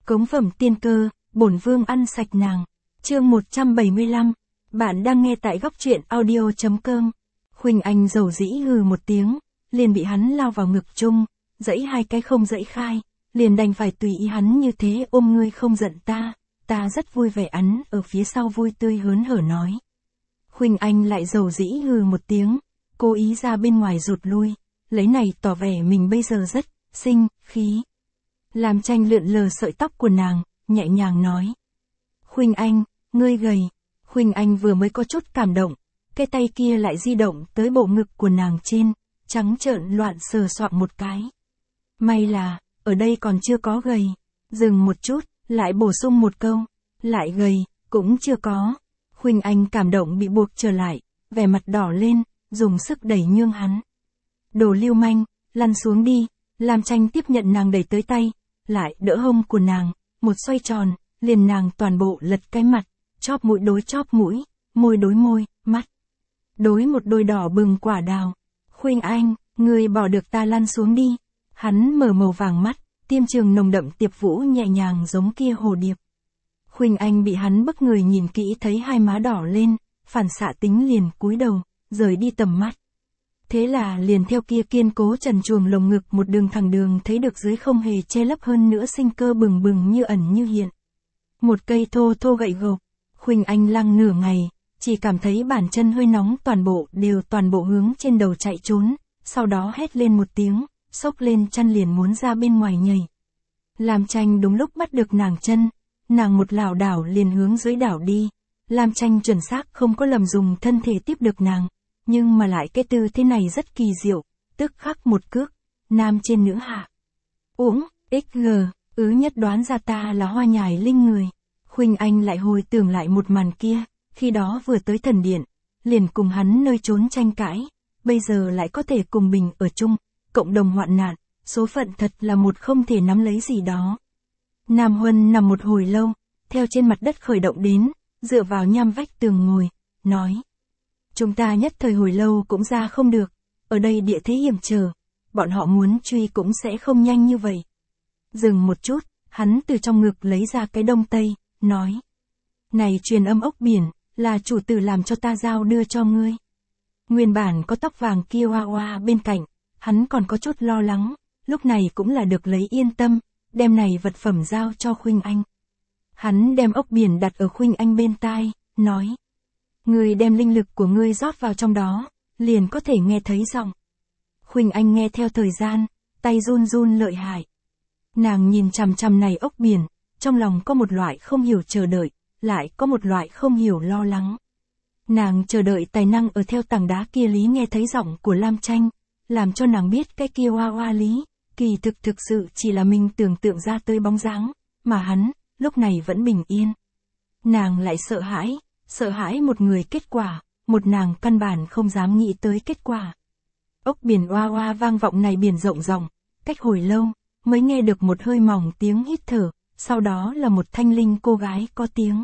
Cống phẩm tiên cơ, bổn vương ăn sạch nàng. Chương 175. Bạn đang nghe tại góc truyện audio.com. Khuynh Anh dầu dĩ hừ một tiếng, liền bị hắn lao vào ngực chung, dẫy hai cái không dẫy khai, liền đành phải tùy ý hắn như thế. Ôm ngươi không giận ta rất vui vẻ. Hắn ở phía sau vui tươi hớn hở nói. Khuynh Anh lại dầu dĩ hừ một tiếng, cố ý ra bên ngoài rụt lui, lấy này tỏ vẻ mình bây giờ rất sinh khí. Làm Tranh lượn lờ sợi tóc của nàng, nhẹ nhàng nói. Khuynh Anh, ngươi gầy. Khuynh Anh vừa mới có chút cảm động, cái tay kia lại di động tới bộ ngực của nàng trên, trắng trợn loạn sờ soạng một cái. May là, ở đây còn chưa có gầy. Dừng một chút, lại bổ sung một câu. Lại gầy, cũng chưa có. Khuynh Anh cảm động bị buộc trở lại, vẻ mặt đỏ lên, dùng sức đẩy nhương hắn. Đồ lưu manh, lăn xuống đi. Làm Tranh tiếp nhận nàng đẩy tới tay, lại đỡ hông của nàng, một xoay tròn, liền nàng toàn bộ lật cái mặt, chóp mũi đối chóp mũi, môi đối môi, mắt đối một đôi đỏ bừng quả đào. Khuynh Anh, ngươi bỏ được ta lăn xuống đi. Hắn mở màu vàng mắt, tiêm trường nồng đậm tiệp vũ nhẹ nhàng giống kia hồ điệp. Khuynh Anh bị hắn bức người nhìn kỹ thấy hai má đỏ lên, phản xạ tính liền cúi đầu, rời đi tầm mắt. Thế là liền theo kia kiên cố trần truồng lồng ngực một đường thẳng đường thấy được dưới không hề che lấp hơn nữa sinh cơ bừng bừng như ẩn như hiện. Một cây thô thô gậy gộc. Khuynh Anh lăng nửa ngày, chỉ cảm thấy bàn chân hơi nóng toàn bộ hướng trên đầu chạy trốn, sau đó hét lên một tiếng, xốc lên chăn liền muốn ra bên ngoài nhảy. Làm Tranh đúng lúc bắt được nàng chân, nàng một lảo đảo liền hướng dưới đảo đi. Làm Tranh chuẩn xác không có lầm dùng thân thể tiếp được nàng, nhưng mà lại cái tư thế này rất kỳ diệu, tức khắc một cước, nam trên nữ hạ. XG, nhất đoán ra ta là hoa nhài linh người. Khuynh Anh lại hồi tưởng lại một màn kia, khi đó vừa tới thần điện, liền cùng hắn nơi trốn tranh cãi, bây giờ lại có thể cùng mình ở chung, cộng đồng hoạn nạn, số phận thật là một không thể nắm lấy gì đó. Nam Huân nằm một hồi lâu, theo trên mặt đất khởi động đến, dựa vào nham vách tường ngồi, nói. Chúng ta nhất thời hồi lâu cũng ra không được, ở đây địa thế hiểm trở, bọn họ muốn truy cũng sẽ không nhanh như vậy. Dừng một chút, hắn từ trong ngực lấy ra cái đông tây, nói. Này truyền âm ốc biển, là chủ tử làm cho ta giao đưa cho ngươi. Nguyên bản có tóc vàng kia hoa hoa bên cạnh, hắn còn có chút lo lắng, lúc này cũng là được lấy yên tâm, đem này vật phẩm giao cho Khuynh Anh. Hắn đem ốc biển đặt ở Khuynh Anh bên tai, nói. Ngươi đem linh lực của ngươi rót vào trong đó, liền có thể nghe thấy giọng. Khuynh Anh nghe theo thời gian, tay run run lợi hại. Nàng nhìn chằm chằm này ốc biển, trong lòng có một loại không hiểu chờ đợi, lại có một loại không hiểu lo lắng. Nàng chờ đợi tài năng ở theo tảng đá kia lý nghe thấy giọng của Lam Tranh, làm cho nàng biết cái kia hoa hoa lý, kỳ thực sự chỉ là mình tưởng tượng ra tới bóng dáng, mà hắn, lúc này vẫn bình yên. Nàng lại sợ hãi một người kết quả, một nàng căn bản không dám nghĩ tới kết quả. Ốc biển oa oa vang vọng này biển rộng ròng, cách hồi lâu, mới nghe được một hơi mỏng tiếng hít thở, sau đó là một thanh linh cô gái có tiếng.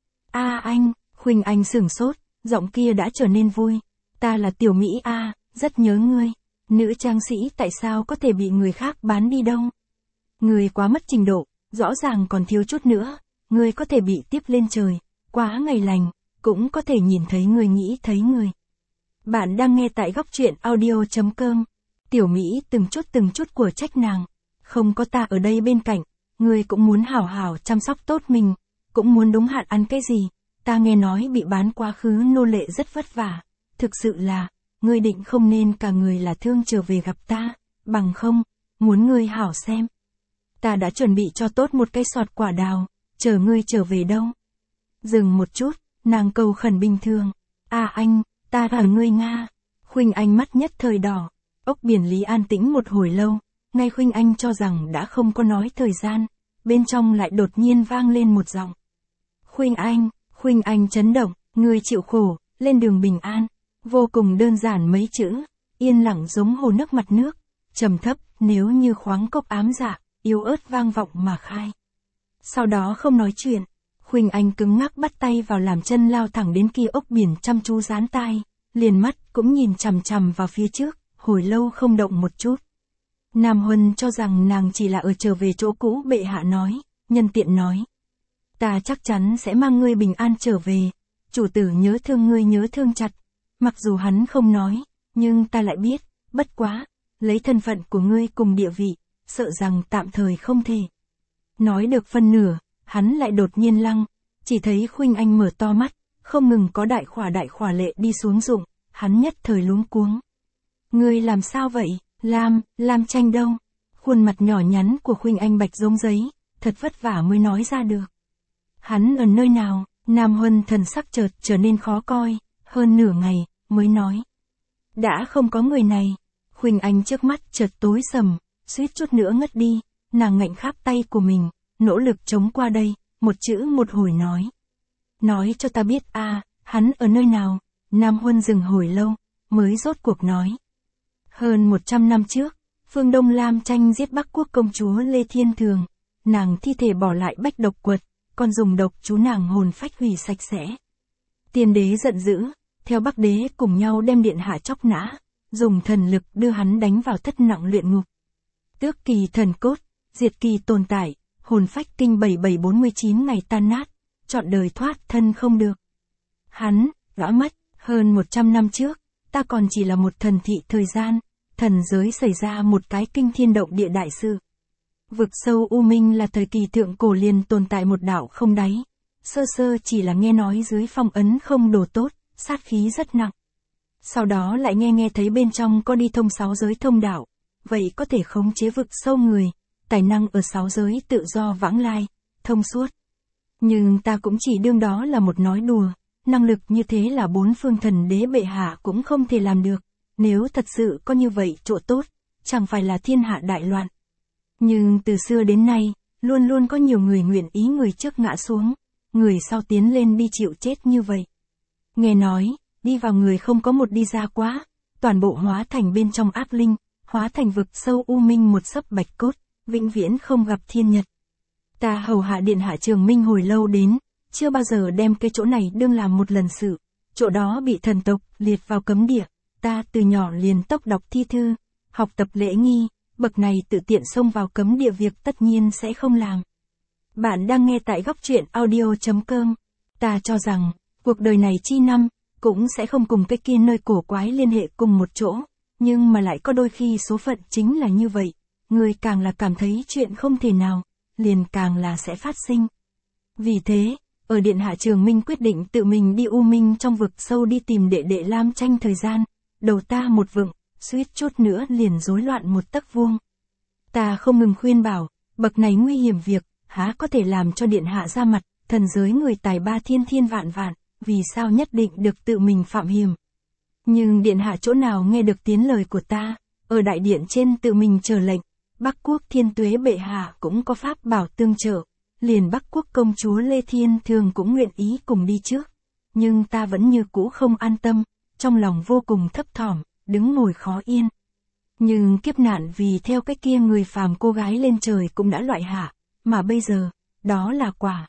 Anh, Khuynh Anh sửng sốt, giọng kia đã trở nên vui. Ta là Tiểu Mỹ rất nhớ ngươi. Nữ trang sĩ tại sao có thể bị người khác bán đi đâu? Ngươi quá mất trình độ, rõ ràng còn thiếu chút nữa, ngươi có thể bị tiếp lên trời, quá ngày lành, cũng có thể nhìn thấy người nghĩ thấy người. Bạn đang nghe tại góc truyện audio.com. Tiểu Mỹ từng chút của trách nàng. Không có ta ở đây bên cạnh, ngươi cũng muốn hảo hảo chăm sóc tốt mình, cũng muốn đúng hạn ăn cái gì. Ta nghe nói bị bán quá khứ nô lệ rất vất vả. Thực sự là, ngươi định không nên cả người là thương trở về gặp ta, bằng không, muốn ngươi hảo xem. Ta đã chuẩn bị cho tốt một cái sọt quả đào, chờ ngươi trở về đâu. Dừng một chút, nàng cầu khẩn bình thường. Anh, ta ở ngươi Nga. Khuynh Anh mắt nhất thời đỏ. Ốc biển lý an tĩnh một hồi lâu, ngay Khuynh Anh cho rằng đã không có nói thời gian, bên trong lại đột nhiên vang lên một giọng. Khuynh Anh chấn động, ngươi chịu khổ, lên đường bình an. Vô cùng đơn giản mấy chữ, yên lặng giống hồ nước mặt nước, trầm thấp, nếu như khoáng cốc ám dạ, yếu ớt vang vọng mà khai. Sau đó không nói chuyện, Khuynh Anh cứng ngắc bắt tay vào làm chân lao thẳng đến kia ốc biển chăm chú dán tai, liền mắt cũng nhìn chằm chằm vào phía trước, hồi lâu không động một chút. Nam Huân cho rằng nàng chỉ là ở trở về chỗ cũ bệ hạ nói, nhân tiện nói. Ta chắc chắn sẽ mang ngươi bình an trở về, chủ tử nhớ thương ngươi nhớ thương chặt. Mặc dù hắn không nói, nhưng ta lại biết, bất quá, lấy thân phận của ngươi cùng địa vị, sợ rằng tạm thời không thể. Nói được phân nửa, hắn lại đột nhiên lăng, chỉ thấy Khuynh Anh mở to mắt, không ngừng có đại khỏa lệ đi xuống rụng, hắn nhất thời luống cuống. Ngươi làm sao vậy, Lam Tranh đâu? Khuôn mặt nhỏ nhắn của Khuynh Anh bạch giống giấy, thật vất vả mới nói ra được. Hắn ở nơi nào? Nam Huân thần sắc chợt trở nên khó coi, hơn nửa ngày, mới nói. Đã không có người này. Khuynh Anh trước mắt chợt tối sầm, suýt chút nữa ngất đi, nàng ngạnh kháp tay của mình, nỗ lực chống qua đây, một chữ một hồi nói. Nói cho ta biết hắn ở nơi nào? Nam Huân dừng hồi lâu, mới rốt cuộc nói. Hơn 100 năm trước, phương Đông Lam Tranh giết Bắc Quốc công chúa Lê Thiên Thường, nàng thi thể bỏ lại bách độc quật, còn dùng độc chú nàng hồn phách hủy sạch sẽ. Tiên đế giận dữ, theo Bắc đế cùng nhau đem điện hạ chóc nã, dùng thần lực đưa hắn đánh vào thất nặng luyện ngục. Tước kỳ thần cốt, diệt kỳ tồn tại, hồn phách kinh 7749 ngày tan nát, trọn đời thoát thân không được. Hắn đã mất, hơn 100 năm trước, ta còn chỉ là một thần thị thời gian, thần giới xảy ra một cái kinh thiên động địa đại sự. Vực sâu U Minh là thời kỳ thượng cổ liền tồn tại một đảo không đáy. Sơ sơ chỉ là nghe nói dưới phong ấn không đồ tốt, sát khí rất nặng. Sau đó lại nghe thấy bên trong có đi thông 6 giới thông đạo. Vậy có thể khống chế vực sâu người, tài năng ở 6 giới tự do vãng lai, thông suốt. Nhưng ta cũng chỉ đương đó là một nói đùa, năng lực như thế là 4 phương thần đế bệ hạ cũng không thể làm được. Nếu thật sự có như vậy chỗ tốt, chẳng phải là thiên hạ đại loạn. Nhưng từ xưa đến nay, luôn luôn có nhiều người nguyện ý người trước ngã xuống, người sau tiến lên đi chịu chết như vậy. Nghe nói, đi vào người không có một đi ra quá, toàn bộ hóa thành bên trong ác linh, hóa thành vực sâu U Minh một sấp bạch cốt, vĩnh viễn không gặp thiên nhật. Ta hầu hạ điện hạ Trường Minh hồi lâu đến, chưa bao giờ đem cái chỗ này đương làm một lần sự, chỗ đó bị thần tộc liệt vào cấm địa, ta từ nhỏ liền tốc đọc thi thư, học tập lễ nghi, bậc này tự tiện xông vào cấm địa việc tất nhiên sẽ không làm. Bạn đang nghe tại góc truyện audio.com. Ta cho rằng, cuộc đời này chi năm, cũng sẽ không cùng cái kia nơi cổ quái liên hệ cùng một chỗ, nhưng mà lại có đôi khi số phận chính là như vậy, người càng là cảm thấy chuyện không thể nào, liền càng là sẽ phát sinh. Vì thế, ở điện hạ Trường Minh quyết định tự mình đi U Minh trong vực sâu đi tìm đệ đệ Lam Tranh thời gian, đầu ta một vựng, suýt chút nữa liền rối loạn một tấc vuông. Ta không ngừng khuyên bảo, bậc này nguy hiểm việc, há có thể làm cho điện hạ ra mặt, thần giới người tài ba thiên vạn, vì sao nhất định được tự mình phạm hiểm. Nhưng điện hạ chỗ nào nghe được tiếng lời của ta, ở đại điện trên tự mình chờ lệnh, Bắc Quốc Thiên Tuế bệ hạ cũng có pháp bảo tương trợ, liền Bắc Quốc công chúa Lê Thiên Thường cũng nguyện ý cùng đi trước. Nhưng ta vẫn như cũ không an tâm, trong lòng vô cùng thấp thỏm, đứng ngồi khó yên. Nhưng kiếp nạn vì theo cách kia người phàm cô gái lên trời cũng đã loại hạ, mà bây giờ, đó là quả.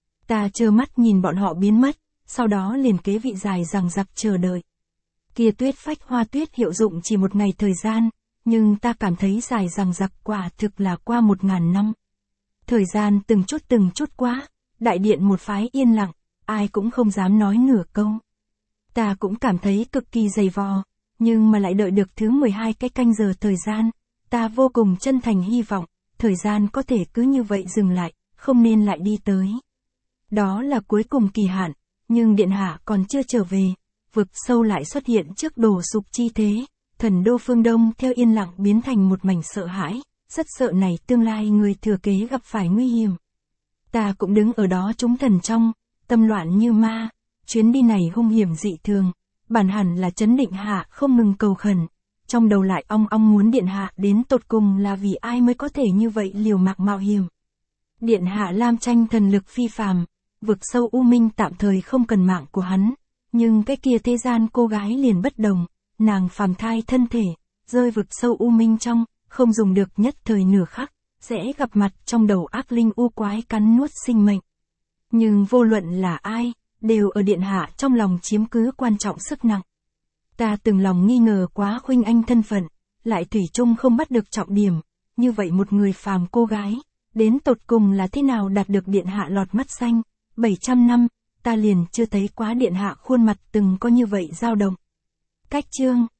Ta trơ mắt nhìn bọn họ biến mất, sau đó liền kế vị dài rằng giặc chờ đợi. Kia tuyết phách hoa tuyết hiệu dụng chỉ 1 ngày thời gian, nhưng ta cảm thấy dài rằng giặc quả thực là qua 1000 năm. Thời gian từng chút quá, đại điện một phái yên lặng, ai cũng không dám nói nửa câu. Ta cũng cảm thấy cực kỳ dày vò, nhưng mà lại đợi được thứ 12 cái canh giờ thời gian, ta vô cùng chân thành hy vọng, thời gian có thể cứ như vậy dừng lại, không nên lại đi tới. Đó là cuối cùng kỳ hạn, nhưng điện hạ còn chưa trở về, vực sâu lại xuất hiện trước đổ sụp chi thế, thần đô phương Đông theo yên lặng biến thành một mảnh sợ hãi, rất sợ này tương lai người thừa kế gặp phải nguy hiểm. Ta cũng đứng ở đó chúng thần trong, tâm loạn như ma, chuyến đi này hung hiểm dị thường, bản hẳn là trấn định hạ không ngừng cầu khẩn, trong đầu lại ong muốn điện hạ đến tột cùng là vì ai mới có thể như vậy liều mạng mạo hiểm. Điện hạ Lam Tranh thần lực phi phàm, vực sâu U Minh tạm thời không cần mạng của hắn, nhưng cái kia thế gian cô gái liền bất đồng, nàng phàm thai thân thể, rơi vực sâu U Minh trong, không dùng được nhất thời nửa khắc, sẽ gặp mặt trong đầu ác linh u quái cắn nuốt sinh mệnh. Nhưng vô luận là ai, đều ở điện hạ trong lòng chiếm cứ quan trọng sức nặng. Ta từng lòng nghi ngờ quá Khuynh Anh thân phận, lại thủy chung không bắt được trọng điểm, như vậy một người phàm cô gái, Đến tột cùng là thế nào đạt được điện hạ lọt mắt xanh, 700 năm, ta liền chưa thấy quá điện hạ khuôn mặt từng có như vậy dao động. Cách chương